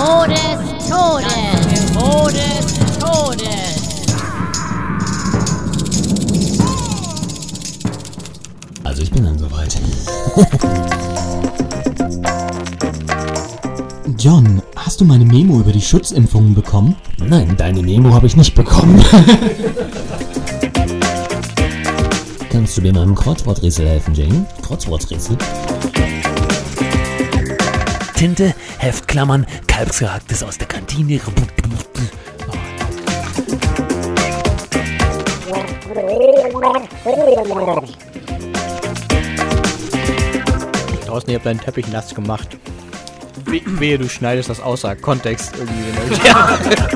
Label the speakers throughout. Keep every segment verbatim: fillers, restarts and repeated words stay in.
Speaker 1: Angebot des Todes. Angebot des Todes.
Speaker 2: Also ich bin dann soweit.
Speaker 3: John, hast du meine Memo über die Schutzimpfungen bekommen?
Speaker 2: Nein, deine Memo habe ich nicht bekommen. Kannst du mir beim Kreuzworträtsel helfen, Jane? Kreuzworträtsel?
Speaker 4: Tinte, Heftklammern, Kalbsgehacktes aus der Kantine.
Speaker 5: Draußen, ihr habt deinen Teppich nass gemacht. We- wehe, du schneidest das außer Kontext irgendwie. Ja.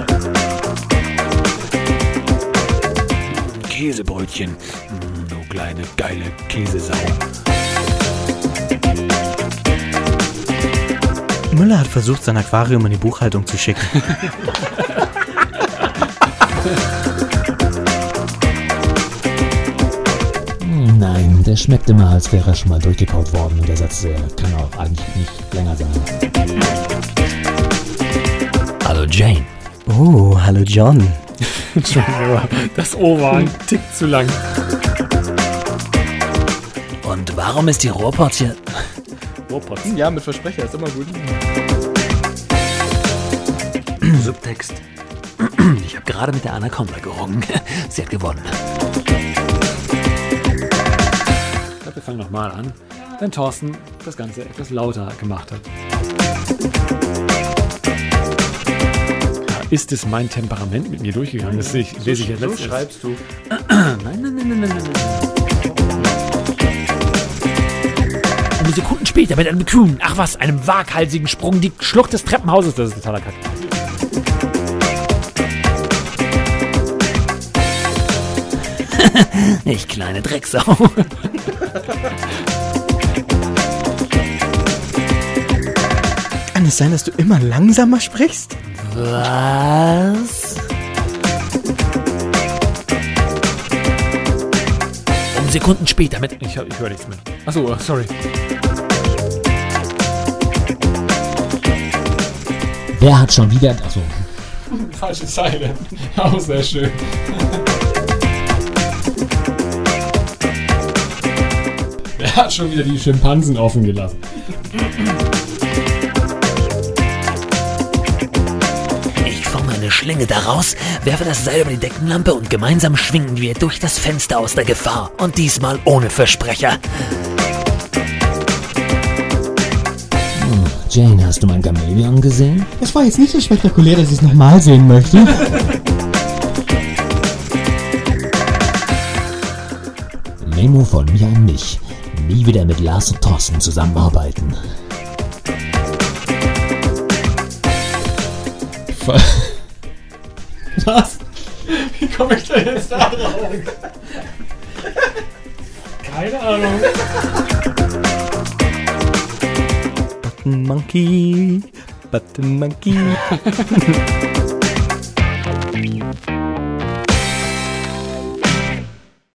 Speaker 4: Käsebrötchen. Mm, du kleine, geile Käsesau.
Speaker 5: Müller hat versucht, sein Aquarium in die Buchhaltung zu schicken.
Speaker 2: Nein, der schmeckt immer, als wäre er schon mal durchgekaut worden und der Satz äh, kann auch eigentlich nicht länger sein.
Speaker 4: Hallo Jane.
Speaker 5: Oh, hallo John.
Speaker 6: Entschuldigung, das O war ein Tick zu lang.
Speaker 4: Und warum ist die Rohrpotz hier...
Speaker 6: Rohrpotz.
Speaker 5: Ja, mit Versprecher, ist immer gut.
Speaker 4: Subtext. Ich habe gerade mit der Anaconda gerungen. Sie hat gewonnen.
Speaker 6: Ich glaube, wir fangen nochmal an, wenn Thorsten das Ganze etwas lauter gemacht hat. Ist es mein Temperament mit mir durchgegangen? Das lese ich, lese ich ja letztens.
Speaker 5: So schreibst du.
Speaker 4: Nein, nein, nein, nein, nein, nein.
Speaker 6: Und Sekunden später mit einem kühnen, ach was, einem waghalsigen Sprung die Schlucht des Treppenhauses. Das ist totaler Kack.
Speaker 4: Ich kleine Drecksau.
Speaker 5: Kann es sein, dass du immer langsamer sprichst?
Speaker 4: Was? Um Sekunden später mit...
Speaker 6: Ich, ich höre nichts mehr. Achso, sorry.
Speaker 2: Wer hat schon wieder... Achso.
Speaker 6: Falsche Zeile. Auch sehr schön. Wer hat schon wieder die Schimpansen offen gelassen?
Speaker 4: Ich forme eine Schlinge daraus, werfe das Seil über die Deckenlampe und gemeinsam schwingen wir durch das Fenster aus der Gefahr. Und diesmal ohne Versprecher.
Speaker 2: Hm, Jane, hast du mein Chamäleon gesehen?
Speaker 3: Es war jetzt nicht so spektakulär, dass ich es nochmal sehen möchte.
Speaker 2: Memo von mir an mich. Nie wieder mit Lars und Thorsten zusammenarbeiten.
Speaker 6: Was? Wie komme ich denn jetzt da drauf? Keine Ahnung.
Speaker 5: Button Monkey, Button Monkey.